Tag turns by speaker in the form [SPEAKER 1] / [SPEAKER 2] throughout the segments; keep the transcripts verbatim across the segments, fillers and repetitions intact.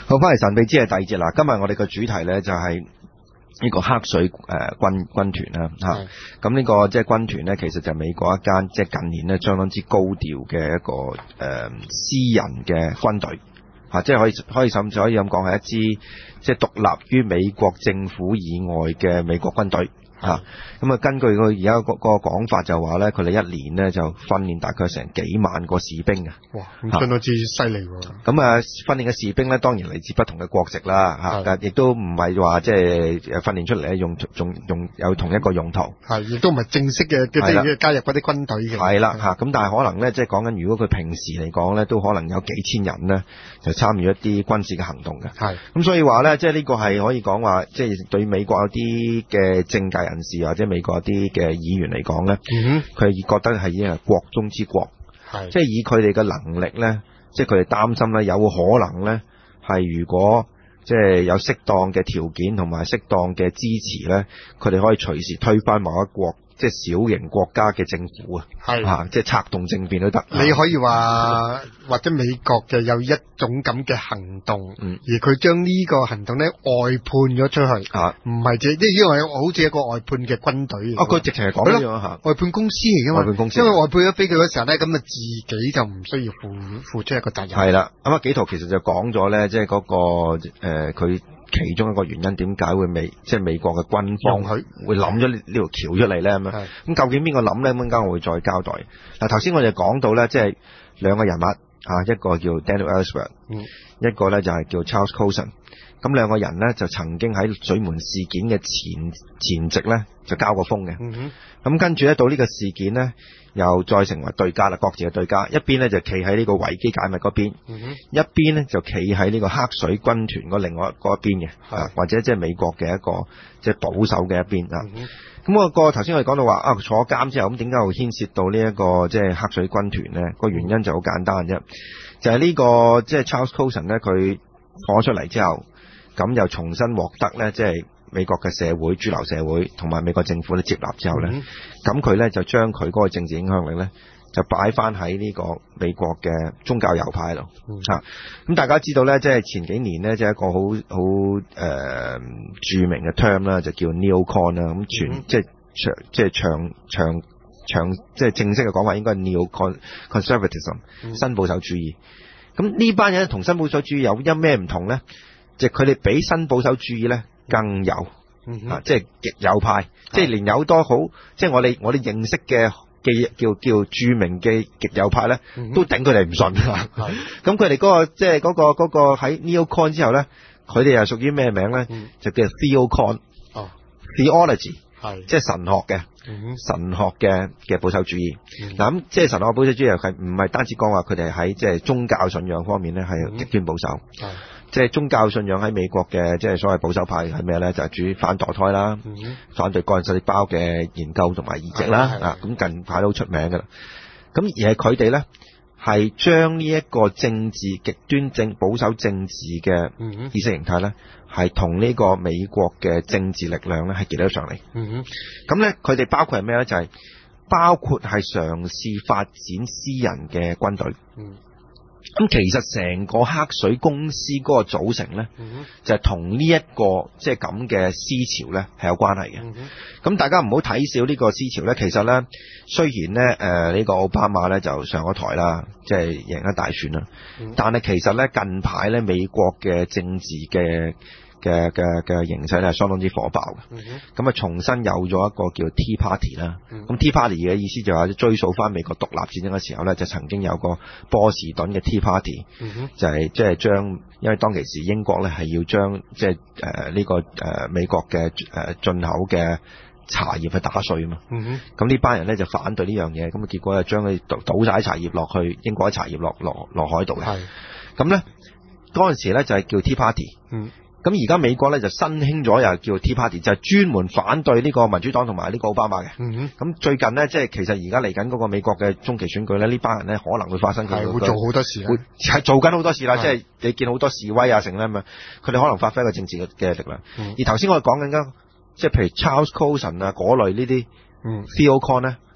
[SPEAKER 1] 好，翻嚟神秘之夜第二節啦。今日我哋嘅主題咧就係呢個黑水誒軍軍團啦吓。咁呢個即係軍團咧，其實就係美國一間即係近年咧相當之高調嘅一個誒、呃、私人嘅軍隊吓，即係可以可以甚至可以咁講係一支即係獨立於美國政府以外嘅美國軍隊。吓，咁啊，根據佢而家個個講法就話咧，佢哋一年咧就訓練大概成幾萬個士兵嘅。
[SPEAKER 2] 哇，咁相當之犀利喎！
[SPEAKER 1] 咁啊，訓練嘅士兵咧，當然嚟自不同嘅國籍啦，吓，但亦都唔係話即係誒訓練出嚟咧用用用有同一個用途。
[SPEAKER 2] 係，亦都唔係正式嘅嘅即係加入嗰啲軍隊嘅。
[SPEAKER 1] 係啦，吓，咁但係可能咧，即係講緊如果佢平時嚟講咧，都可能有幾千人咧就參與一啲軍事嘅行動嘅。係，咁所以話咧，即係呢個係可以講話，即係對美國有啲嘅政界人士或者美國一啲嘅議員嚟講咧，佢、嗯、覺得係已經係國中之國，即係以佢哋嘅能力咧，即係佢哋擔心咧，有可能咧係如果即係有適當嘅條件同埋適當嘅支持咧，佢哋可以隨時推翻某一國。即係小型國家嘅政府啊，係啊，即係策動政變都得。
[SPEAKER 2] 你可以話或者美國嘅有一種咁嘅行動，嗯、而佢將呢個行動咧外判咗出去，啊，唔係即係因為好似一個外判嘅軍隊。哦，
[SPEAKER 1] 佢直情係講咗嚇，
[SPEAKER 2] 外判公司嚟㗎嘛，
[SPEAKER 1] 外判公司。
[SPEAKER 2] 因為外判咗俾佢嗰時候咧，咁啊自己就唔需要付付出一個責任。
[SPEAKER 1] 係啦，咁啊幾圖其實就講咗咧，即係嗰個誒佢。呃其中一個原因點解會美即係美國嘅軍方會諗咗呢呢條橋出嚟咧咁樣？咁究竟邊個諗咧？咁陣間我會再交代。嗱，頭先我哋講到咧，即係兩個人物啊，一個叫 Daniel Ellsberg，嗯、一個咧就係叫 Charles Colson。咁兩個人咧就曾經喺水門事件嘅前前夕咧就交過鋒嘅。咁、嗯、跟住咧到呢個事件咧又再成為對家啦，各自嘅對家。一邊咧就企喺呢個維基解密嗰邊，嗯、一邊咧就企喺呢個黑水軍團嗰另外嗰一邊嘅，啊或者即係美國嘅一個即係、就是、保守嘅一邊啊。咁、嗯、我個頭先我哋講到話啊坐監之後咁點解會牽涉到呢、這、一個即係、就是、黑水軍團咧？個原因就好簡單啫，就係、是、呢、這個即係、就是、Charles Colson 咧佢放咗出嚟之後。咁又重新獲得咧，即係美國嘅社會主流社會同埋美國政府咧接納之後咧，咁佢咧就將佢嗰個政治影響力咧就擺翻喺呢個美國嘅宗教右派度嚇。咁、嗯、大家知道咧，即係前幾年咧，即係一個好好誒著名嘅 term 啦，就叫 neocon 啦。咁全、嗯、即係長即係長長長即係正式嘅講法應該係 neo-conservatism、嗯、新保守主義。咁呢班人同新保守主義有一咩唔同咧？即係佢哋比新保守主義咧更有、嗯、啊，即係極右派，即係連有多好，即係我哋我哋認識嘅嘅叫叫著名嘅極右派咧，嗯、都頂佢哋唔順。咁佢哋嗰個即係嗰個嗰個喺 neocon 之後咧，佢哋又屬於咩名咧、嗯？就叫 theocon、哦、theology 係即係神學嘅、嗯、神學嘅嘅保守主義。嗱、嗯、咁即係神學保守主義係唔係單止講話佢哋喺即係宗教信仰方面咧係極端保守。嗯即係宗教信仰喺美國嘅，即係所謂保守派係咩咧？就係、是、主反墮胎啦、嗯，反對個人細胞嘅研究同埋移植啦。啊，咁近排都好出名噶啦。咁而係佢哋咧，係將呢一個政治極端政保守政治嘅意識形態咧，係同呢個美國嘅政治力量咧係結合上嚟。咁、嗯、咧，佢哋包括係咩咧？就係、是、包括係嘗試發展私人嘅軍隊。嗯咁其實成個黑水公司嗰個組成咧、嗯，就係同呢一個即係咁嘅思潮咧係有關係嘅。咁、嗯、大家唔好睇小呢個思潮咧，其實咧雖然咧誒呢、呃這個奧巴馬咧就上咗台啦，即係贏咗大選啦、嗯，但係其實咧近排咧美國嘅政治嘅嘅嘅嘅形勢咧係相當之火爆嘅。咁、嗯、啊重新有咗一個叫 Tea Party 啦。咁、嗯、Tea Party 嘅意思就係追溯翻美國獨立戰爭嘅時候咧，就曾經有個波士頓嘅 Tea Party，、嗯、就係即係將，因為當其時英國咧係要將即係誒呢個誒、呃、美國嘅誒進口嘅茶葉去打稅啊嘛。咁呢班人咧就反對呢樣嘢，咁啊結果就將佢倒倒晒茶葉落去英國啲茶葉落落落海度嘅。咁咧嗰陣時咧就係叫 Tea Party。嗯咁而家美國咧就新興咗又叫 Tea Party，就係專門反對呢個民主黨同埋呢個奧巴馬嘅。咁、嗯、最近呢，即係其實而家嚟緊嗰個美國嘅中期選舉咧，呢班人咧可能會發生佢
[SPEAKER 2] 係會做好多事，會
[SPEAKER 1] 係做緊好多事啦。即係你見好多示威啊，成咧咁樣，佢哋可能發揮一個政治嘅力量。嗯、而頭先我哋講緊嘅，即係譬如 Charles Colson 啊嗰類呢啲 theocon 咧，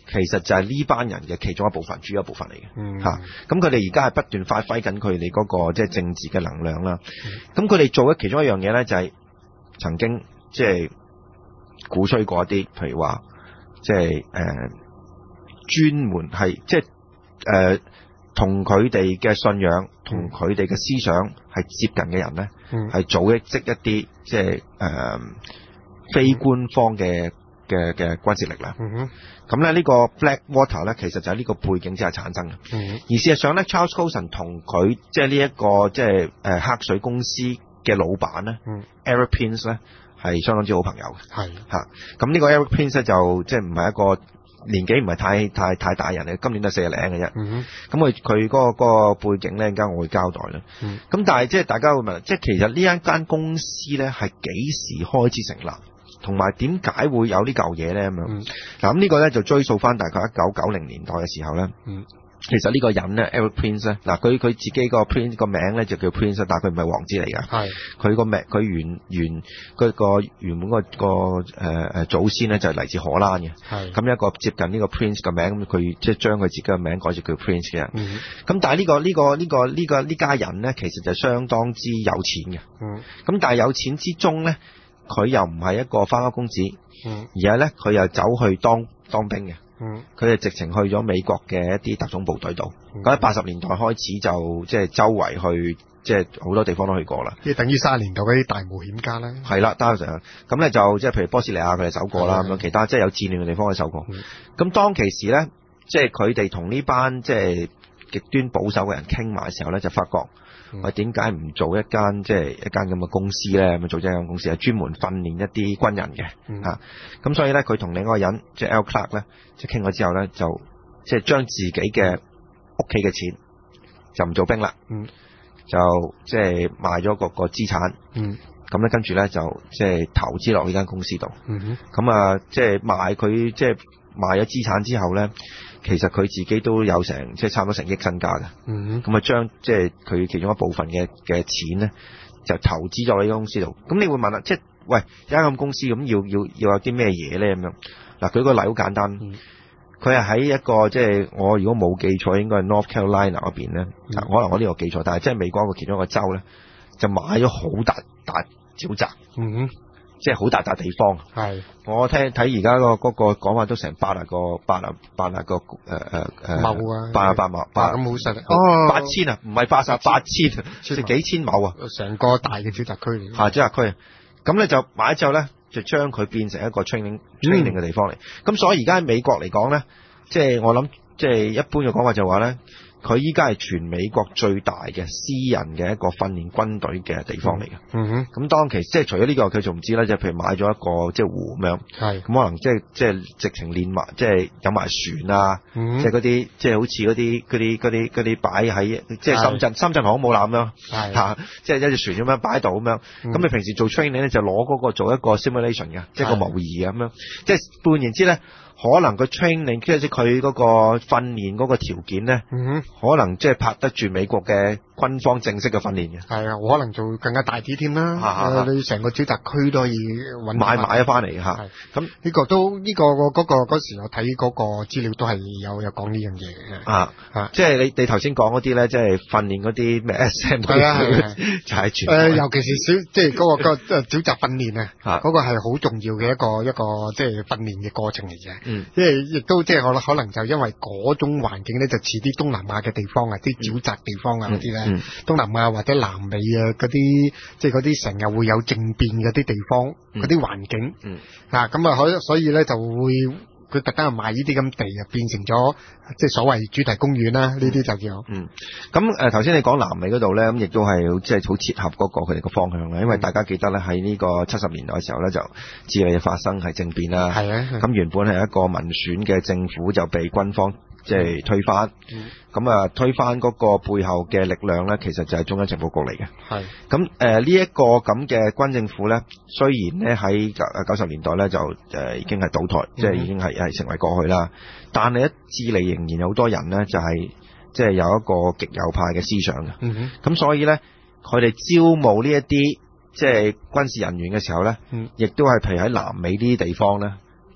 [SPEAKER 1] 其實就係呢班人嘅其中一部分，主要一部分嚟嘅。
[SPEAKER 2] 嗯，
[SPEAKER 1] 嚇，咁佢哋而家係不斷發揮緊佢哋嗰個即係政治嘅能量啦。咁佢哋做嘅其中一樣嘢咧，就係曾經即係鼓吹過一啲，譬如話即係誒專門係即係誒同佢哋嘅信仰同佢哋嘅思想係接近嘅人咧，係、嗯、組織一啲即係誒、呃、非官方嘅嘅嘅軍事力量。咁咧呢個 Blackwater 咧，其實就喺呢個背景之下產生嘅。嗯、而事實上咧 ，Charles Colson 同佢即係呢一個即係誒黑水公司嘅老闆咧、嗯、，Eric Prince 咧係相當之好朋友嘅。係嚇，咁呢個 Eric Prince 咧就即係唔係一個年紀唔係太太太大人嘅，今年都係四十零嘅啫。咁佢佢嗰個嗰個背景咧，陣間我會交代啦。咁、嗯、但係即係大家會問，即係其實呢一間公司咧係幾時開始成立？同埋點解會有呢嚿嘢咧咁樣？嗱、嗯，咁呢個咧就追溯翻大概一九九零年代嘅時候咧。嗯，其實呢個人咧 Eric Prince 咧，嗱佢佢自己個 Prince 個名咧就叫 Prince， 但係佢唔係王子嚟㗎。係，佢個名佢原原嗰個原本個個誒誒祖先咧就係嚟自荷蘭嘅。係，咁一個接近呢個 Prince 嘅名，咁佢即係將佢自己嘅名改做叫 Prince 嘅人。嗯，咁但係呢個呢個呢個呢個呢家人咧，其實就相當之有錢嘅。嗯，咁但係有錢之中咧，佢又唔係一個花花公子，嗯，而係咧佢又走去當當兵嘅。嗯，佢係直情去咗美國嘅一啲特種部隊度。咁喺八十年代開始就即係周圍去，即係好多地方都去過啦。即係等於三十年代嗰啲大冒險家啦。係啦，當時咁咧就即係譬如波斯尼亞佢哋走過啦，咁樣其他即係有戰亂嘅地方佢走過。咁、嗯、當其時咧，即係佢哋同呢班即係極端保守嘅人傾埋嘅時候咧，就發覺。我點解唔做一間即係一間咁嘅公司咧？咁做一間公司係專門訓練一啲軍人嘅嚇。咁、嗯啊、所以咧，佢同另一個人即係 Al Clark 咧，即係傾咗之後咧，就即係將自己嘅屋企嘅錢就唔做兵啦、嗯，就即係賣咗個個資產。嗯，咁咧跟住咧就即係投資落呢間公司度。嗯哼，咁啊即係賣佢即係賣咗資產之後咧。其實佢自己都有成即係差唔多成億身家嘅，嗯，咁啊將即係佢其中一部分嘅嘅錢咧，就投資咗喺呢間公司度。咁你會問啦，即係喂一間咁公司咁要要要有啲咩嘢咧咁樣？嗱，舉個例好簡單，佢係喺一個即係我如果冇記錯，應該係 North Carolina 嗰邊咧、嗯，可能我呢個記錯，但係即係美國嘅其中一個州咧，就買咗好大大沼澤，嗯。即係好大笪地方，係我聽睇而家個嗰個講話都成八啊個八啊八啊個誒誒誒畝啊，八啊八畝，八咁好實哦，八千啊，唔係八十八千，即係幾千畝啊，成個大嘅沼澤區嚟，係沼澤區，咁咧就買咗之後咧，就將佢變成一個 training training 嘅地方嚟，咁、嗯、所以而家喺美國嚟講咧，即係我諗，即係一般嘅講法就話咧。佢依家係全美國最大嘅私人嘅一個訓練軍隊嘅地方嚟嘅。嗯哼。咁當其即係除咗呢、這個，佢仲唔知咧，就譬如買咗一個即係湖咁樣。係。咁可能即係即係直情練埋，即係有埋船啊。嗯、即係嗰啲即係好似嗰啲嗰啲嗰啲嗰啲擺喺即係深圳深圳航空母艦咁樣。係。嚇、啊！即係一隻船咁樣擺喺度咁樣。咁、嗯、你平時做 training 咧，就攞嗰個做一個 simulation 嘅，即係個模擬咁樣。即係換言之咧。可能個 training 即係佢嗰個訓練嗰個條件咧、嗯，可能即係拍得住美國嘅軍方正式嘅訓練嘅。係啊，可能做更加大啲添啦。啊，你成個沼澤區都可以揾買買咗翻嚟嚇。咁呢、這個都呢、這個嗰、那個嗰時我睇嗰個資料都係有有講呢樣嘢嘅。啊啊，即係你你頭先講嗰啲咧，即係訓練嗰啲咩 S M 嗰啲，就係全。誒，尤其是小即係嗰個個沼澤訓練啊，嗰、那個係好重要嘅一個一個即係訓練嘅過程嚟嘅。嗯，因為亦都即係我可能就因為嗰種環境咧，就似啲東南亞嘅地方啊，啲沼澤地方啊嗰啲咧，東南亞或者南美啊嗰啲，即係嗰啲成日會有政變嗰啲地方，嗰啲環境，嗯，啊咁啊，可所以咧就會佢特登係賣呢啲咁地啊，變成咗即係所謂主題公園啦，呢啲就叫嗯。咁誒頭先你講南美嗰度咧，咁亦都係即係好切合嗰個佢哋個方向啦，因為大家記得咧喺呢個七十年代嘅時候咧，就智利發生係政變啦，係啊，咁原本係一個民選嘅政府就被軍方即係推翻，咁啊推翻嗰個背後嘅力量咧，其實就係中央情報局嚟嘅。係咁誒呢一個咁嘅軍政府咧，雖然咧喺九十年代咧就誒、呃、已經係倒台，即、嗯、係已經係係成為過去啦。但係喺智利仍然有好多人咧，就係即係有一個極右派嘅思想嘅。咁、嗯、所以咧，佢哋招募呢一啲即係軍事人員嘅時候咧，亦、嗯、都係譬如喺南美呢啲地方咧。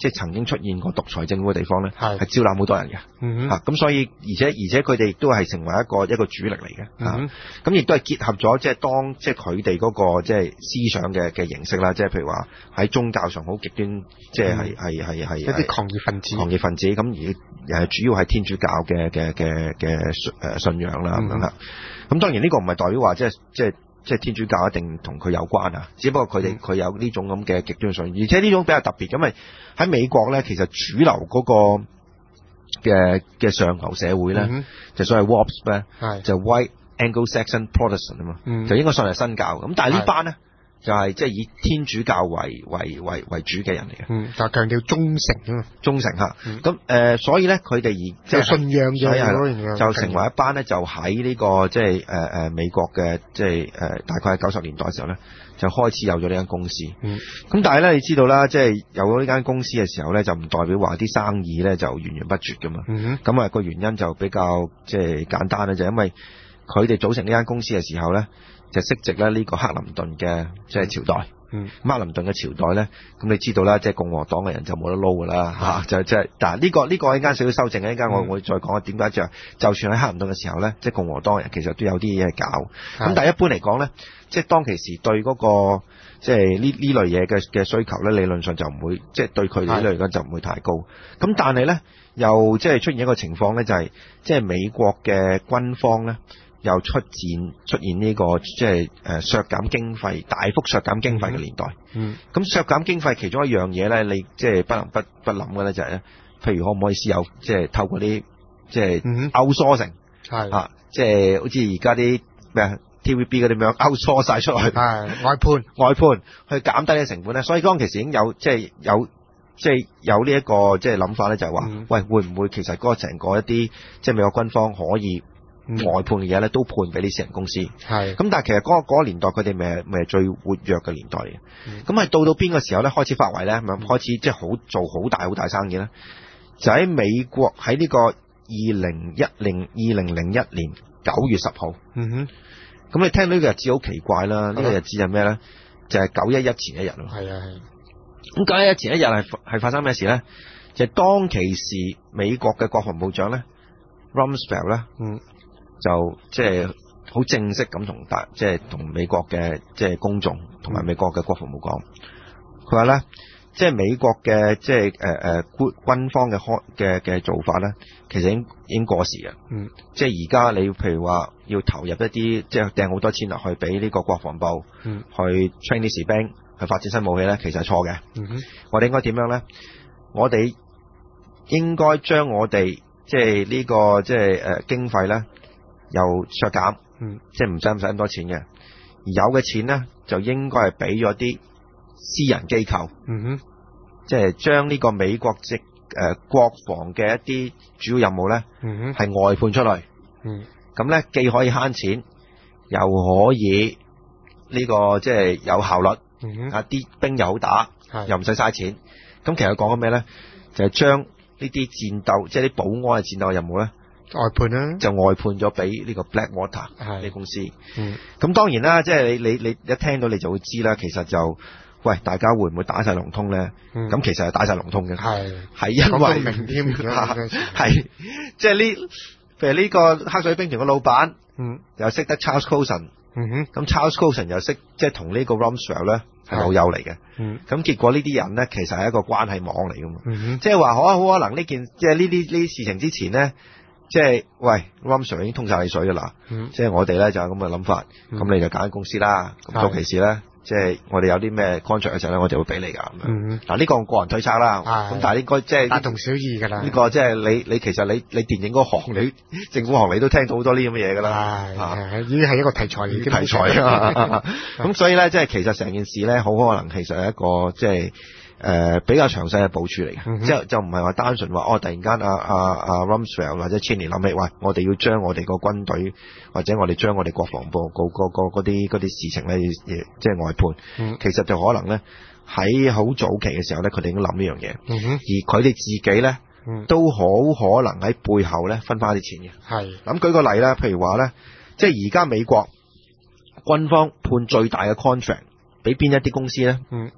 [SPEAKER 1] 即係曾經出現過獨裁政府嘅地方咧，係
[SPEAKER 2] 係
[SPEAKER 1] 招攬好多人嘅。
[SPEAKER 2] 嗯
[SPEAKER 1] 嚇咁、所以而且而且佢哋亦都係成為一個一個主力嚟嘅。
[SPEAKER 2] 嗯
[SPEAKER 1] 咁亦都係結合咗即係當即係佢哋嗰個即係思想嘅嘅形式啦，即係譬如話喺宗教上好極端，即係係係係係
[SPEAKER 2] 一啲狂熱分子，
[SPEAKER 1] 狂熱分子咁而誒主要係天主教嘅嘅嘅嘅誒信仰啦咁樣啦。咁當然呢個唔係代表話即係即係即係天主教一定同佢有關啊，只不過佢哋佢有呢種咁嘅極端信仰，而且呢種比較特別，因為喺美國咧，其實主流嗰個嘅嘅上流社會咧，
[SPEAKER 2] 嗯、
[SPEAKER 1] 就所謂 W A P S 咧，
[SPEAKER 2] 係
[SPEAKER 1] 就 White Anglo-Saxon Protestant 啊嘛、嗯，就應該算係新教。咁但係呢班咧就係即係以天主教為為為為主嘅人嚟嘅，
[SPEAKER 2] 嗯，就強調忠誠啊嘛，
[SPEAKER 1] 忠誠嚇。咁、
[SPEAKER 2] 嗯、
[SPEAKER 1] 誒，所以咧佢哋而
[SPEAKER 2] 即係信仰嘅，
[SPEAKER 1] 就成為一班咧，就喺呢個即係誒誒美國嘅即係誒大概喺九十年代嘅時候咧，就開始有咗呢間公司。
[SPEAKER 2] 嗯，
[SPEAKER 1] 咁但係咧，你知道啦，即係有咗呢間公司嘅時候咧，就唔代表話啲生意咧就源源不絕噶嘛。
[SPEAKER 2] 嗯，
[SPEAKER 1] 咁啊個原因就比較即係簡單啦，就因為佢哋組成呢間公司嘅時候咧，就息直咧呢個克林頓嘅即係朝代。
[SPEAKER 2] 嗯，
[SPEAKER 1] 克林頓嘅朝代咧，咁你知道啦，即係共和黨嘅人就冇得撈噶啦嚇，就即係但係呢個呢個一間少少修正嘅，一間我會再講點解就就算喺克林頓嘅時候咧，即係共和黨人其實都有啲嘢搞。咁但係一般嚟講咧，即係當其時對嗰個即係呢呢類嘢嘅嘅需求咧，理論上就唔會即係對佢哋呢類嚟講就唔會太高。咁但係咧又即係出現一個情況咧，就係即係美國嘅軍方咧。又出現出現呢、這個即係誒削減經費，大幅削減經費嘅年代。
[SPEAKER 2] 嗯，
[SPEAKER 1] 咁削減經費其中一樣嘢咧，你即係不能不不諗嘅咧，就係、是、咧，譬如可唔可以私有即係透過啲即係 outsourcing，係啊，即係好似而家啲咩 T V B 嗰啲咁樣 outsource 晒出去，
[SPEAKER 2] 係外判
[SPEAKER 1] 外判去減低啲成本咧。所以當其時已經有即係有即係有呢一個即係諗法咧，就係、是、話、嗯，喂，會唔會其實嗰個成個一啲即係美國軍方可以？外判嘅嘢咧都判俾啲私人公司，係咁，但係其實嗰、那個嗰、那個年代佢哋咪咪係最活躍嘅年代嘅，咁、嗯、係到到邊個時候咧開始發圍咧，咪、嗯、開始即係好做好大好大生意咧，就喺美國喺呢個二零一零二零零一年九月十號，嗯哼，咁你聽到呢個日子好奇怪啦，呢、嗯這個日子係咩咧？就係九一一前一日咯，係啊係，咁九一一前一日係係發生咩事咧？就係、是、當其時美國嘅國防部長咧 Rumsfeld 咧，嗯。就即係好正式咁同大，即係同美國嘅即係公眾同埋美國嘅國防部講，佢話咧，即係美國嘅即係誒誒軍軍方嘅開嘅嘅做法咧，其實已經已經過時嘅。嗯，即係而家你譬如話要投入一啲，即係掟好多錢落去俾呢個國防部，嗯，去 train 啲士兵去發展新武器咧，其實係錯嘅。嗯哼，我哋應該點樣咧？我哋應該將我哋即係呢個即係誒經費咧。又削減，嗯，即係唔使唔使咁多錢嘅，而有嘅錢咧就應該係俾咗啲私人機構，嗯哼，即係將呢個美國即誒、呃、國防嘅一啲主要任務咧，嗯哼，係外判出嚟，嗯，咁咧既可以慳錢，又可以呢、這個即係有效率，嗯哼，啊啲兵又好打，又唔使嘥錢，咁其實講緊咩咧？就係將呢啲戰鬥，即係啲保安嘅戰鬥任務咧。外判啦，就外判咗俾呢個 Blackwater 呢公司。嗯，咁當然啦，即係你你你一聽到你就會知啦。其實就喂，大家會唔會打晒龍通咧？咁、嗯、其實係打晒龍通嘅，係係因為明添，係即係呢，譬如呢個黑水兵團嘅老闆，嗯，又識得 Charles Colson，嗯哼，咁 Charles Colson 又識即係同呢個 Rumsfeld 咧係老友嚟嘅，嗯，咁結果呢啲人咧其實係一個關係網嚟噶嘛，嗯、即係話可好可能呢件即係呢啲呢啲事情之前咧。即係喂 Rumsfeld 已經通晒你水噶啦、嗯，即係我哋咧就有咁嘅諗法，咁、嗯、你就揀間公司啦。咁到其時咧，即係我哋有啲咩 contract 嘅時候咧，我哋會俾你噶咁樣。嗱、嗯、呢、呢個我個人推測啦，咁但係應該即係大同小異噶啦。呢、呢個即係你你其實你你電影嗰行你政府行你都聽到好多呢咁嘅嘢噶啦，係已經係一個題材嚟嘅題材啊。咁所以咧，即係其實成件事咧，好可能其實係一個即係。誒、呃、比較詳細嘅部署嚟嘅、嗯，即係就唔係話單純話哦，突然間啊啊啊 Rumsfeld 或者 Cheney 諗起，喂，我哋要將我哋個軍隊或者我哋將我哋國防部嗰嗰啲嗰啲事情咧，即係外判、嗯，其實就可能咧喺好早期嘅時候咧，佢哋已經諗呢樣嘢，而佢哋自己咧、嗯、都好可能喺背後咧分翻啲錢嘅。係，咁舉個例啦，譬如話咧，即係而家美國軍方判最大嘅 contract 俾邊一啲公司咧？嗯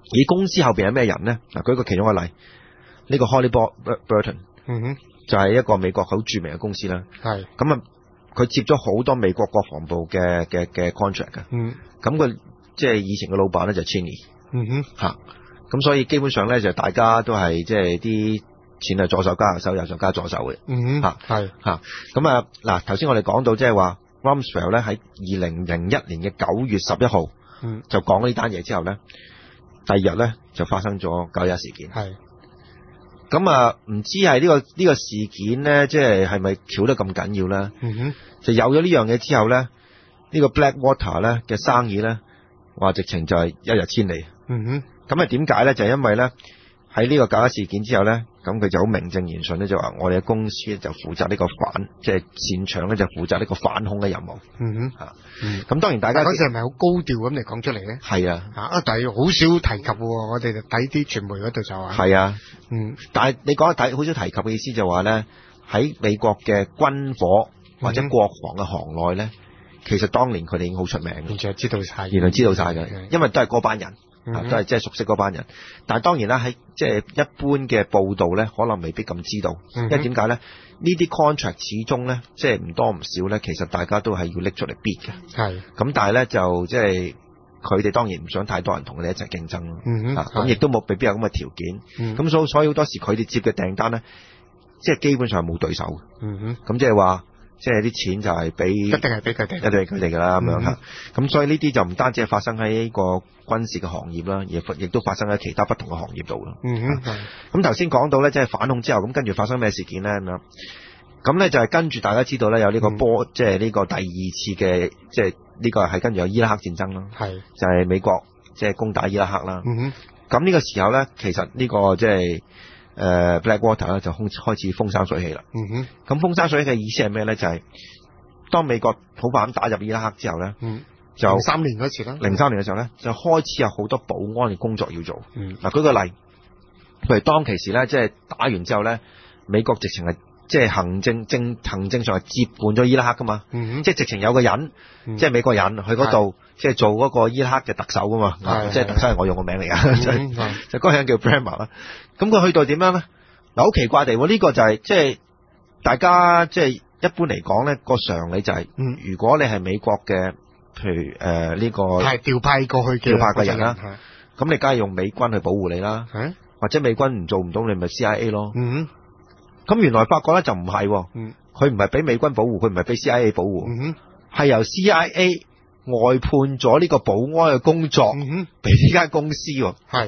[SPEAKER 1] 而公司後邊係咩人咧？嗱，舉個其中一個例，呢、這個 Halliburton，
[SPEAKER 2] 嗯哼，
[SPEAKER 1] 就係一個美國好著名嘅公司啦。係咁啊，佢接咗好多美國國防部嘅嘅嘅 contract 嘅。嗯，咁佢即係以前嘅老闆咧就 Cheney。嗯哼，吓，咁所以基本上咧就大家都係即係啲錢係左手加右手，右手加左手嘅。嗯哼，吓係吓，咁啊嗱，頭先我哋講到即係話 Rumsfeld 咧喺二零零一年嘅九月十一號，嗯，就講咗呢單嘢之後咧，第二日咧就發生咗九一一事件。係，咁啊唔知係呢個呢個事件咧，即係係咪巧得咁緊要咧？嗯哼，就有咗呢樣嘢之後咧，呢個 Blackwater 咧嘅生意咧，話直情就係一日千里。嗯哼，咁啊點解咧？就係因為咧喺呢個九一事件之後咧，咁佢就好名正言順咧就話我哋嘅公司就負責呢個反，即係擅長咧就負責呢個反恐嘅任務。嗯哼，吓，咁當然大家
[SPEAKER 2] 嗰時係咪好高調咁嚟講出嚟咧？
[SPEAKER 1] 係啊，
[SPEAKER 2] 啊，但係好少提及喎，我哋就睇啲傳媒嗰度就話。
[SPEAKER 1] 係啊，嗯，但係你講睇好少提及嘅意思就話咧，喺美國嘅軍火或者國防嘅行內咧，其實當年佢哋已經好出名，
[SPEAKER 2] 完全係知道晒，
[SPEAKER 1] 原來知道晒嘅，因為都係嗰班人。啊、都係即係熟悉嗰班人，但係當然啦，喺即係一般嘅報道咧，可能未必咁知道，嗯、因為點解咧？呢啲 contract 始終咧，即係唔多唔少咧，其實大家都係要拎出嚟 bid 嘅。係，咁但係咧就即係佢哋當然唔想太多人同佢哋一齊競爭咯。嗯哼，咁亦都冇未必有咁嘅條件。咁、嗯、所所以好多時佢哋接嘅訂單咧，即係基本上係冇對手嘅。嗯哼，咁即係話。即係啲錢就係俾，一定係俾佢哋，一定係佢哋噶啦咁樣吓。咁所以呢啲就唔單止係發生喺呢個軍事嘅行業啦，亦亦都發生喺其他不同嘅行業度啦。嗯哼。咁頭先講到咧，即係反恐之後，咁跟住發生咩事件咧咁樣？咁咧就係跟住大家知道咧，有呢個波，即係呢個第二次嘅，即係呢個係跟住有伊拉克戰爭啦。係。就係美國即係攻打伊拉克啦。嗯哼。咁呢個時候咧，其實呢個即係。誒、uh, Blackwater 咧就開開始風生水起啦。嗯哼，咁風生水起嘅意思係咩咧？就係、是、當美國好快咁打入伊拉克之後咧，嗯，就零
[SPEAKER 2] 三年嗰時啦，
[SPEAKER 1] 零三年嘅時候咧，就開始有好多保安嘅工作要做。嗯，嗱舉個例，譬如當其時咧，即係打完之後咧，美國直情係即係行政政行政上係接管咗伊拉克噶嘛。嗯哼，即係直情有個人，嗯、即係美國人去嗰度，即係做嗰個伊拉克嘅特首噶嘛。係，即係特首係我用個名嚟噶，嗯、就嗰個人叫 Bremer 啦。咁佢去到點樣咧？嗱，好奇怪地，呢、這個就係、是、即係大家即係一般嚟講咧，個常理就係、是，嗯，如果你係美國嘅，譬如誒呢、呃這個
[SPEAKER 2] 係調派過去嘅
[SPEAKER 1] 調派嘅人啦，咁你梗係用美軍去保護你啦，或者美軍唔做唔到，你咪 C I A 咯。嗯，咁原來發覺咧就唔係，嗯，佢唔係俾美軍保護，佢唔係俾 C I A 保護，嗯，係由 C I A。外判咗呢個保安嘅工作俾呢間公司喎，係，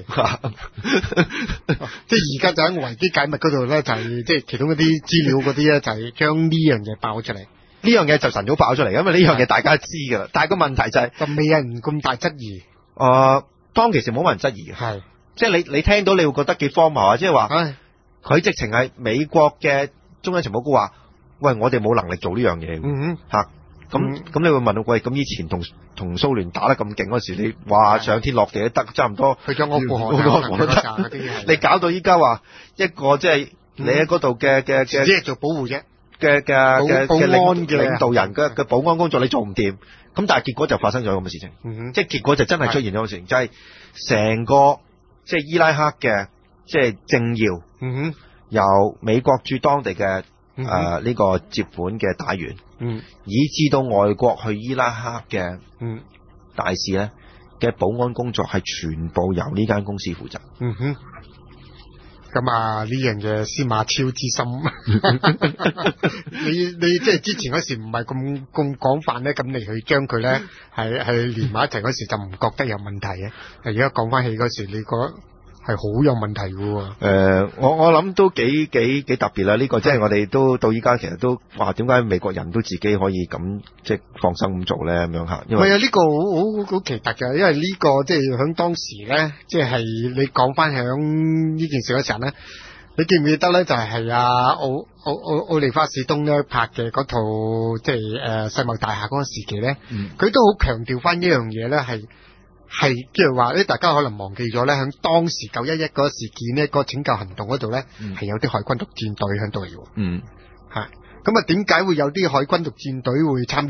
[SPEAKER 2] 即係而家就喺維基解密嗰度咧，就係即係其中一啲資料嗰啲咧，就係將呢樣嘢爆出嚟。呢
[SPEAKER 1] 樣嘢就晨早爆出嚟，因為呢樣嘢大家知噶啦。但係個問題就係、
[SPEAKER 2] 是，就未有人咁大質疑。誒、
[SPEAKER 1] 呃，當其時冇乜人質疑嘅，係，即係你你聽到你會覺得幾荒謬啊！即係話，佢直情係美國嘅中央情報局話，喂，我哋冇能力做呢樣嘢，嗯吓。咁咁、嗯、你會問到，喂，咁以前同同蘇聯打得咁勁嗰時，你話上天落地都得，差唔多
[SPEAKER 2] 去咗阿富汗都得。
[SPEAKER 1] 你搞到依家話一個即係你喺嗰度嘅嘅嘅，
[SPEAKER 2] 只係做保護啫
[SPEAKER 1] 嘅嘅嘅嘅領領導人嘅嘅保安工作你做唔掂，咁但係結果就發生咗咁嘅事情，嗯、即係結果就真係出現咗個事情，就係、是、成個即係伊拉克嘅即係政要，嗯哼，由美國駐當地嘅。誒、嗯，呢、呃這個接管嘅大員，嗯，以至到外國去伊拉克嘅，嗯，大使咧嘅保安工作係全部由呢間公司負責。嗯哼，
[SPEAKER 2] 咁啊呢樣嘢司馬昭之心，你你即係之前嗰時唔係咁咁廣泛咧，咁你去將佢咧係係連埋一齊嗰時就唔覺得有問題嘅。而家講翻起嗰時，你覺得？係好有問題嘅喎。誒、
[SPEAKER 1] 呃，我我諗都幾幾幾特別啦。呢、這個即係我哋都到依家其實都話點解美國人都自己可以咁即係放心咁做咧咁樣嚇。因為
[SPEAKER 2] 係啊，呢、這個好好好奇特嘅，因為呢、這個即係響當時咧，即係你講翻響呢件事嘅時候咧，你記唔記得咧？就係係阿奧奧奧奧利花史東咧拍嘅嗰套即係誒世貿大廈嗰個時期咧，佢、嗯、都好強調翻一樣嘢咧係。係即係話咧，大家可能忘記咗咧，喺當時九一一嗰個事件咧，個拯救行動嗰度咧，係、嗯、有啲海軍陸戰隊喺度嘅。嗯，係咁啊，點解會有啲海軍陸戰隊會參與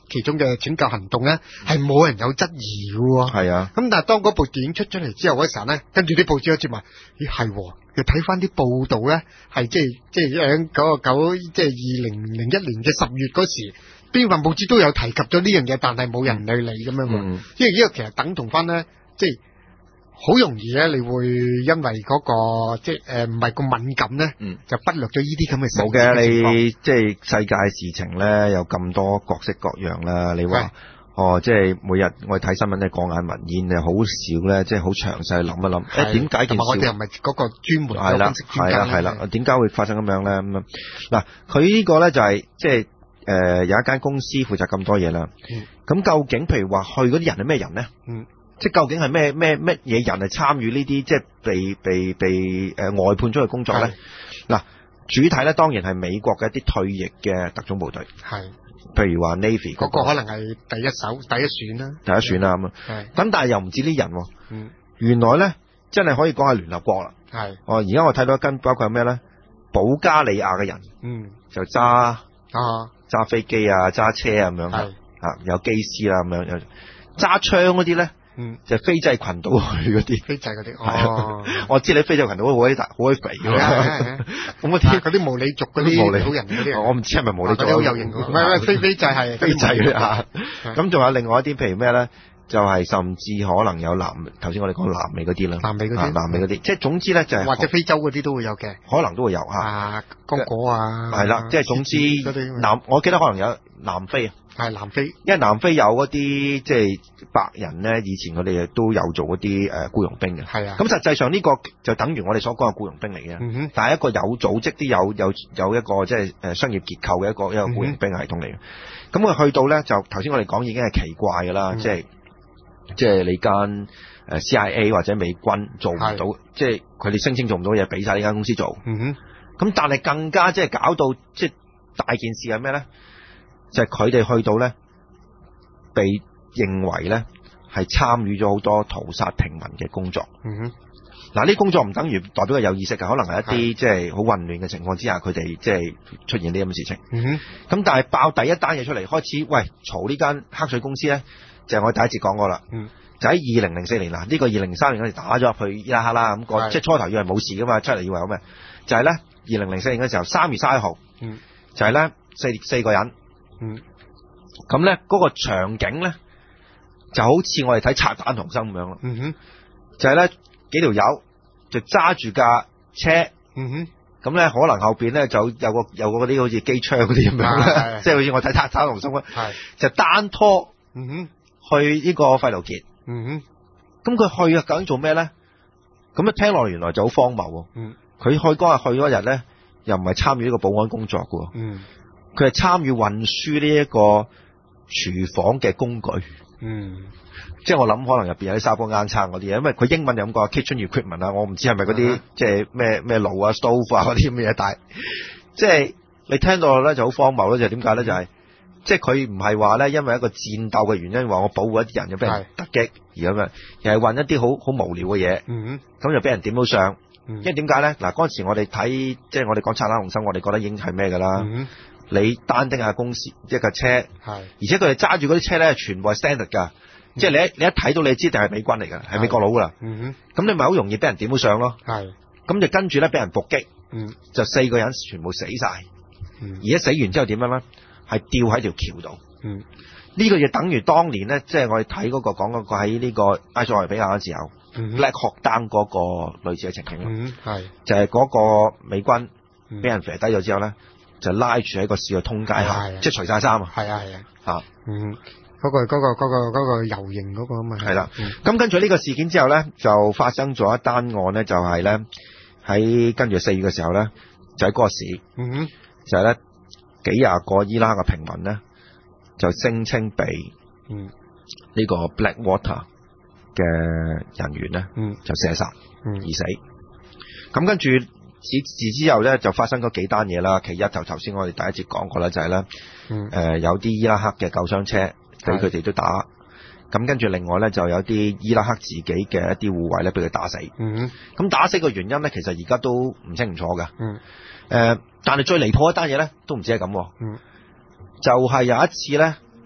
[SPEAKER 2] 其中嘅拯救行動咧，係冇人有質疑嘅喎。
[SPEAKER 1] 係啊。
[SPEAKER 2] 咁但係當嗰部電影出咗嚟之後嗰時候咧，跟住啲報紙開始話，咦係喎，又睇翻啲報道咧，係即係即係喺九個九即係二零零一年嘅十月嗰時，邊份報紙都有提及咗呢樣嘢，但係冇人去理咁樣喎。
[SPEAKER 1] 嗯。
[SPEAKER 2] 因為呢個其實等同翻咧，即係。好容易咧，你會因為嗰、那個即係誒唔係咁敏感咧，嗯、就忽略咗呢啲咁嘅事。
[SPEAKER 1] 冇嘅，你即係世界事情咧，有咁多各式各樣啦。你話哦，即係每日我哋睇新聞咧，過眼雲煙嘅好少咧，即係好詳細諗一諗。誒點解件事？
[SPEAKER 2] 我哋又唔係嗰個專門嘅分析專家咧。係啦係啦，點解會發生咁樣咧？咁樣嗱，佢呢個咧就係、是、即係誒、呃、有一間公司負責咁多嘢啦。咁、嗯、究竟譬如話去嗰啲人係咩人咧？嗯。即係究竟係咩咩咩嘢人係參與呢啲即係被被被誒、呃、外判咗嘅工作咧？嗱，主體咧當然係美國嘅一啲退役嘅特種部隊，係，譬如話 Navy 嗰、那個， 嗰個可能係第一手第一選啦，
[SPEAKER 1] 第一選啦咁啊。咁但係又唔止啲人喎，嗯，原來咧真係可以講係聯合國啦，係。哦，而家我睇到一間包括係咩咧？保加利亞嘅人，嗯，就揸啊揸飛機啊揸車啊咁樣，係啊有機師啦咁樣，有揸槍嗰啲咧。嗯，就係、非濟群島去嗰啲，
[SPEAKER 2] 非濟嗰啲，哦，
[SPEAKER 1] 我知你非濟群島好鬼大，好鬼肥㗎嘛，咁嗰啲
[SPEAKER 2] 嗰啲毛里族嗰啲毛里好人嗰啲，
[SPEAKER 1] 我唔知係咪毛里族，
[SPEAKER 2] 嗰啲好有型㗎，唔係唔係非非濟係
[SPEAKER 1] 非濟啊，咁仲有另外一啲，譬如咩咧？就係、是、甚至可能有南，頭先我哋講南美嗰啲啦，
[SPEAKER 2] 南美嗰啲，
[SPEAKER 1] 南美嗰啲，即係總之咧就係、是、
[SPEAKER 2] 或者非洲嗰啲都會有嘅，
[SPEAKER 1] 可能都會有嚇，
[SPEAKER 2] 啊，剛果啊，
[SPEAKER 1] 係啦，即係總之南，我記得可能有南非啊。
[SPEAKER 2] 係南非，
[SPEAKER 1] 因為南非有嗰啲即係白人咧，以前我哋都有做嗰啲誒僱傭兵嘅。係啊，咁實際上呢個就等於我哋所講嘅僱傭兵嚟嘅。嗯哼，但係一個有組織啲有有有一個即係誒商業結構嘅一個一個僱傭兵系統嚟嘅。咁、嗯、佢去到咧就頭先我哋講已經係奇怪㗎啦，即係即係你間誒 C I A 或者美軍做唔到，即係佢哋聲稱做唔到嘢，俾晒呢間公司做。嗯哼，咁但係更加即係搞到即係大件事係咩咧？就係佢哋去到咧，被認為咧係參與咗好多屠殺平民嘅工作。嗯哼，嗱呢啲工作唔等於代表佢有意識嘅，可能係一啲即係好混亂嘅情況之下，佢哋即係出現呢咁嘅事情。嗯哼，咁但係爆第一單嘢出嚟，開始喂嘈呢間黑水公司咧，就係、是、我第一節講過啦。嗯，就喺二零零四年嗱，呢、這個二零零三年嗰時打咗入去伊拉克啦，咁、那個即係初頭以為冇事噶嘛，出嚟以為有咩？就係咧二零零四年嘅時候，三月三十號，嗯，就係咧四四個人。嗯，咁咧嗰個場景咧就好似我哋睇拆彈重生咁樣咯。嗯哼，就係、是、咧幾條友就揸住架車。嗯哼，咁咧可能後邊咧就有個有個嗰啲好似機槍嗰啲咁樣，即係好似我睇拆彈重生咁。係就單拖。嗯哼，去呢個費盧傑。嗯哼，咁佢去啊究竟做咩咧？咁一聽落原來就好荒謬。嗯，佢去嗰日去嗰日咧，又唔係參與呢個保安工作㗎。嗯。佢係參與運輸呢一個廚房嘅工具，嗯，即係我諗可能入邊有啲砂煲罌罉嗰啲嘢，因為佢英文有咁講 kitchen equipment 啊，我唔知係咪嗰啲即係咩咩爐啊 stove 啊嗰啲咁嘅嘢，但係即係你聽到咧就好荒謬咯，就係點解咧？就係、是、即係佢唔係話咧因為一個戰鬥嘅原因話我保護一啲人就俾人突擊而咁樣，而係運一啲好好無聊嘅嘢，嗯，咁就俾人點到上，嗯、因為點解咧？嗱嗰陣時我哋睇即係我哋講拆彈重生，我哋覺得已經係咩㗎啦。嗯，你單丁下公司一架車，係，而且佢哋揸住嗰啲車咧，全部係 standard 㗎，嗯、即係你一你一睇到你知定係美軍嚟㗎，係美國佬㗎啦。嗯哼，咁你咪好容易俾人點到上咯。係，咁就跟住咧俾人伏擊，嗯，就四個人全部死晒。嗯，而家死完之後點樣咧？係吊喺條橋度。嗯，呢、這個嘢等於當年咧，即係我哋睇嗰個講嗰個喺呢個埃塞俄比亞嘅時候、嗯、，Black Hawk Down 嗰個類似嘅情景咯。嗯，係，就係、是、嗰個美軍俾人射低咗之後咧。就拉住喺個市嘅通街下，即係除晒衫啊！係啊係啊，嚇嗯，嗰、嗰個嗰、嗰個嗰、嗰個嗰、嗰個遊行嗰個啊嘛，係啦。咁、嗯、跟住呢個事件之後咧，就發生咗一單案咧，就係咧喺跟住四月嘅時候咧，就喺嗰個市，嗯哼，就係咧幾廿個伊拉克嘅平民咧，就聲稱被嗯呢個 Blackwater 嘅人員咧，嗯就射殺，嗯而死。咁跟住。自之後咧就發生咗幾單嘢啦。其一就頭先我哋第一節講過啦，就係、是、咧，誒、嗯呃、有啲伊拉克嘅救傷車俾佢哋都打，咁跟住另外咧就有啲伊拉克自己嘅一啲護衛咧俾佢打死。嗯，咁打死個原因咧其實而家都唔清唔楚㗎。嗯，誒、呃，但係最離譜一單嘢咧都唔知係咁。嗯，就係、是、有一次咧，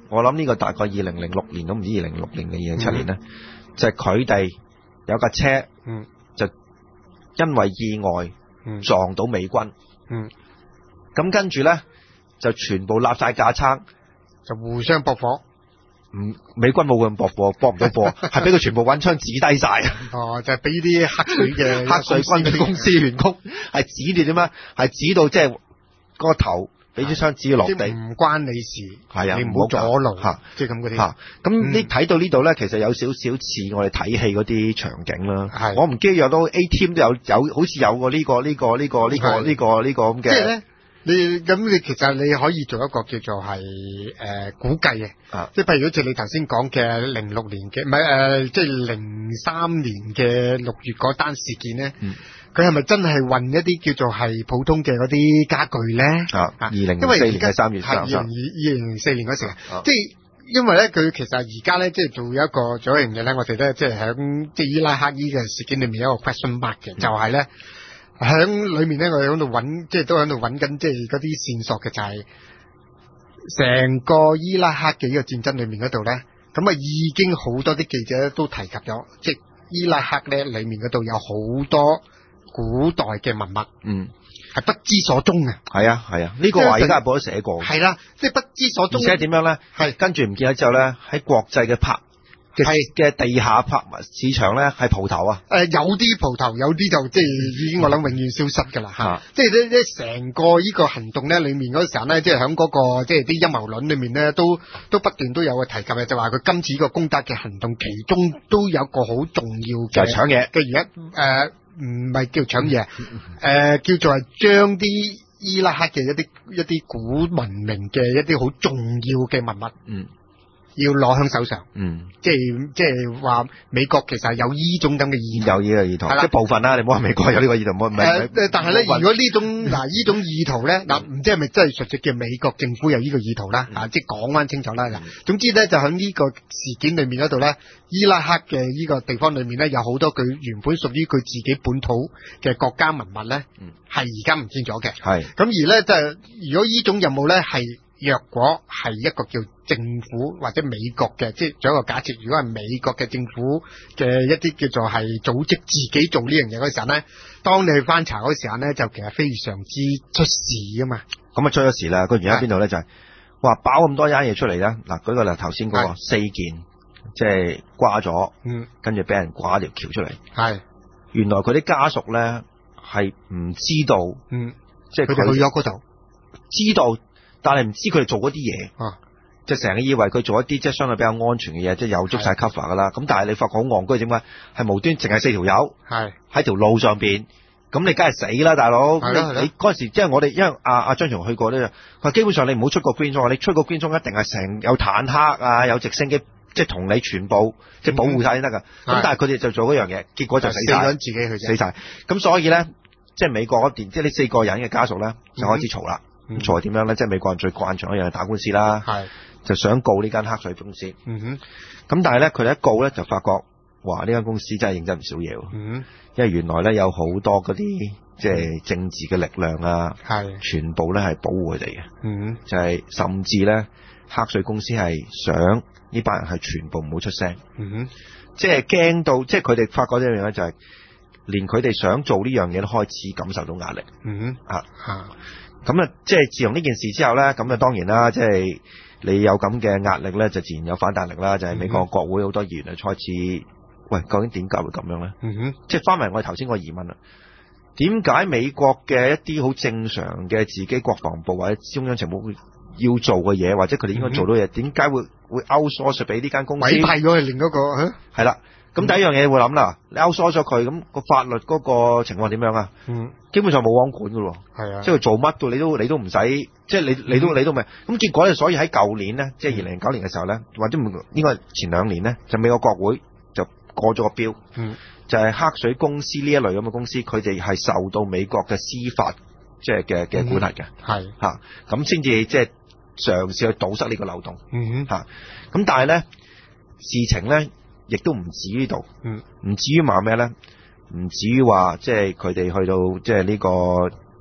[SPEAKER 1] 我諗呢個大概二零零六年都唔知二零零六年嘅二零零七年咧，嗯、就係佢哋有架車，嗯，就因為意外撞到美軍，嗯，咁跟住咧就全部立晒架撐，
[SPEAKER 2] 就互相駁火。
[SPEAKER 1] 唔，美軍冇咁駁火，駁唔到火，係俾佢全部揾槍指低晒。
[SPEAKER 2] 哦，就係俾啲黑水嘅
[SPEAKER 1] 黑水軍嘅公司員工，係指住點啊？係指到即係嗰個頭，俾啲槍指落地，
[SPEAKER 2] 唔關你事，
[SPEAKER 1] 係啊，
[SPEAKER 2] 你唔好阻路
[SPEAKER 1] 嚇，
[SPEAKER 2] 即係咁嗰啲
[SPEAKER 1] 嚇。咁你睇到呢度咧，其實有少少似我哋睇戲嗰啲場景啦。
[SPEAKER 2] 係，
[SPEAKER 1] 我唔記得有到 A-Team 都有有，好似有個呢個呢個呢個呢個呢個呢個咁嘅。
[SPEAKER 2] 即係咧。你咁你其實你可以做一個叫做係誒、呃、估計嘅，啊、即係譬如好似你頭先講嘅零六年嘅，唔係誒，即係零三年嘅六月嗰單事件咧，佢係咪真係運一啲叫做係普通嘅嗰啲家具咧？啊，二零零四年嘅三月三十，係二二零零四年嗰時，啊、即係因為咧佢其實而家咧即係做一個做一樣嘢咧，我哋咧即係喺即係伊拉克呢個事件裏面有一個 question mark 嘅，嗯、就係咧。喺裏面咧，我哋喺度揾，即係都喺度揾緊，即係嗰啲線索嘅，就係成個伊拉克嘅呢個戰爭裏面嗰度咧，咁啊已經好多啲記者都提及咗，即係伊拉克咧裏面嗰度有好多古代嘅文物，嗯，係不知所蹤啊。係啊係啊，呢、這個華爾街日報都寫過。係啦，即係不知所蹤。而且點樣咧？係跟住唔見咗之後咧，喺國際嘅拍。係嘅地下拍賣市場咧，係蒲頭啊！誒、呃，有啲蒲頭，有啲就即係已經我諗永遠消失㗎啦嚇！即係咧咧成個呢個行動咧，裡面嗰時候咧，即係喺嗰個即係啲陰謀論裡面咧，都都不斷都有個提及嘅，就話佢今次呢個攻打嘅行動，其中都有個好重要嘅，就係搶嘢嘅原因。誒，唔係叫搶嘢，誒、呃、叫做係將啲伊拉克嘅一啲一啲古文明嘅一啲好重要嘅文物。嗯。要攞喺手上，嗯，即係即係話美國其實有呢種咁嘅意圖，有呢個意圖，即係部分啦。你唔好話美國有呢個意圖，唔係誒誒，但係咧，如果呢種嗱呢種意圖咧，嗱唔知係咪真係實際嘅美國政府有呢個意圖啦？啊，即係講翻清楚啦。嗱，總之咧就喺呢個事件裏面嗰度咧，伊拉克嘅呢個地方裏面咧有好多佢原本屬於佢自己本土嘅國家文物咧，係而家唔見咗嘅。係咁而咧，即係如果呢種任務咧係。若果係一個叫政府或者美國嘅，即係做一個假設，如果係美國嘅政府嘅一啲叫做係組織自己做呢樣嘢嗰時候咧，當你去翻查嗰時候咧，就其實非常之出事噶嘛。咁啊出咗事啦，個原因喺邊度咧？就係話爆咁多嘢出嚟咧。嗱，舉個例，頭先嗰個四件，即係瓜咗，嗯，跟住俾人掛條橋出嚟。係，原來佢啲家屬咧係唔知道，嗯，即係佢哋去咗嗰度，知道。但係唔知佢哋做嗰啲嘢，啊，即係成日以為佢做一啲即係相對比較安全嘅嘢，即係有足晒 cover 噶啦。咁但係你發覺好戇居，點解係無端淨係四條友，係喺條路上邊，咁你梗係死啦，大佬。你你嗰陣時即係我哋，因為阿阿張長去過咧，佢基本上你唔好出個 green zone，你出個 green zone一定係成有坦克啊，有直升機，即係同你全部即係保護晒先得噶。咁、嗯、但係佢哋就做嗰樣嘢，結果就死晒，自己去死晒。咁所以咧，即係美國嗰邊，即係呢四個人嘅家屬咧，就開始嘈啦。咁嘈係點樣咧？即係美國人最慣長一樣係打官司啦，係就想告呢間黑水公司。嗯哼，咁但係咧，佢哋一告咧就發覺，哇！呢間公司真係認真唔少嘢。嗯，因為原來咧有好多嗰啲即係政治嘅力量啊，係全部咧係保護佢哋嘅。嗯，就係甚至咧黑水公司係想呢班人係全部唔好出聲。嗯哼，即係驚到，即係佢哋發覺一樣嘢就係，連佢哋想做呢樣嘢都開始感受到壓力。嗯哼，啊嚇。咁啊，即係自從呢件事之後咧，咁啊當然啦，即係你有咁嘅壓力咧，就自然有反彈力啦。就係、是、美國國會好多議員啊，開始喂，究竟點解會咁樣咧？嗯哼，即係翻埋我哋頭先個疑問啦。點解美國嘅一啲好正常嘅自己國防部或者中央情報要做嘅嘢，或者佢哋應該做到嘢，點解、嗯、會會 outsource 俾呢間公司？委派咗去另一個，係啦。咁第一樣嘢會諗啦，你 outsource 咗佢，咁個法律嗰個情況點樣啊？嗯，基本上冇王管噶咯，係啊，即係佢做乜都你都你都唔使，即係你你都你都未。咁結果咧，所以喺舊年咧，即係二零零九年嘅時候咧，或者應該前兩年咧，就美國國會就過咗個標，嗯，就係黑水公司呢一類咁嘅公司，佢哋係受到美國嘅司法即係嘅嘅管轄嘅，係嚇，咁先至即係嘗試去堵塞呢個漏洞，嗯哼，嚇，咁但係咧事情咧。亦都唔止於呢度，嗯，唔至於話咩咧？唔至於話即係佢哋去到即係呢個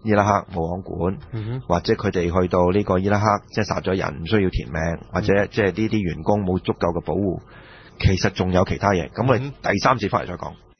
[SPEAKER 1] 伊拉克冇王管，
[SPEAKER 2] 嗯、
[SPEAKER 1] 或者佢哋去到呢個伊拉克即係殺咗人唔需要填命，或者即係呢啲員工冇足夠嘅保護，其實仲有其他嘢。咁我哋第三節翻嚟再講。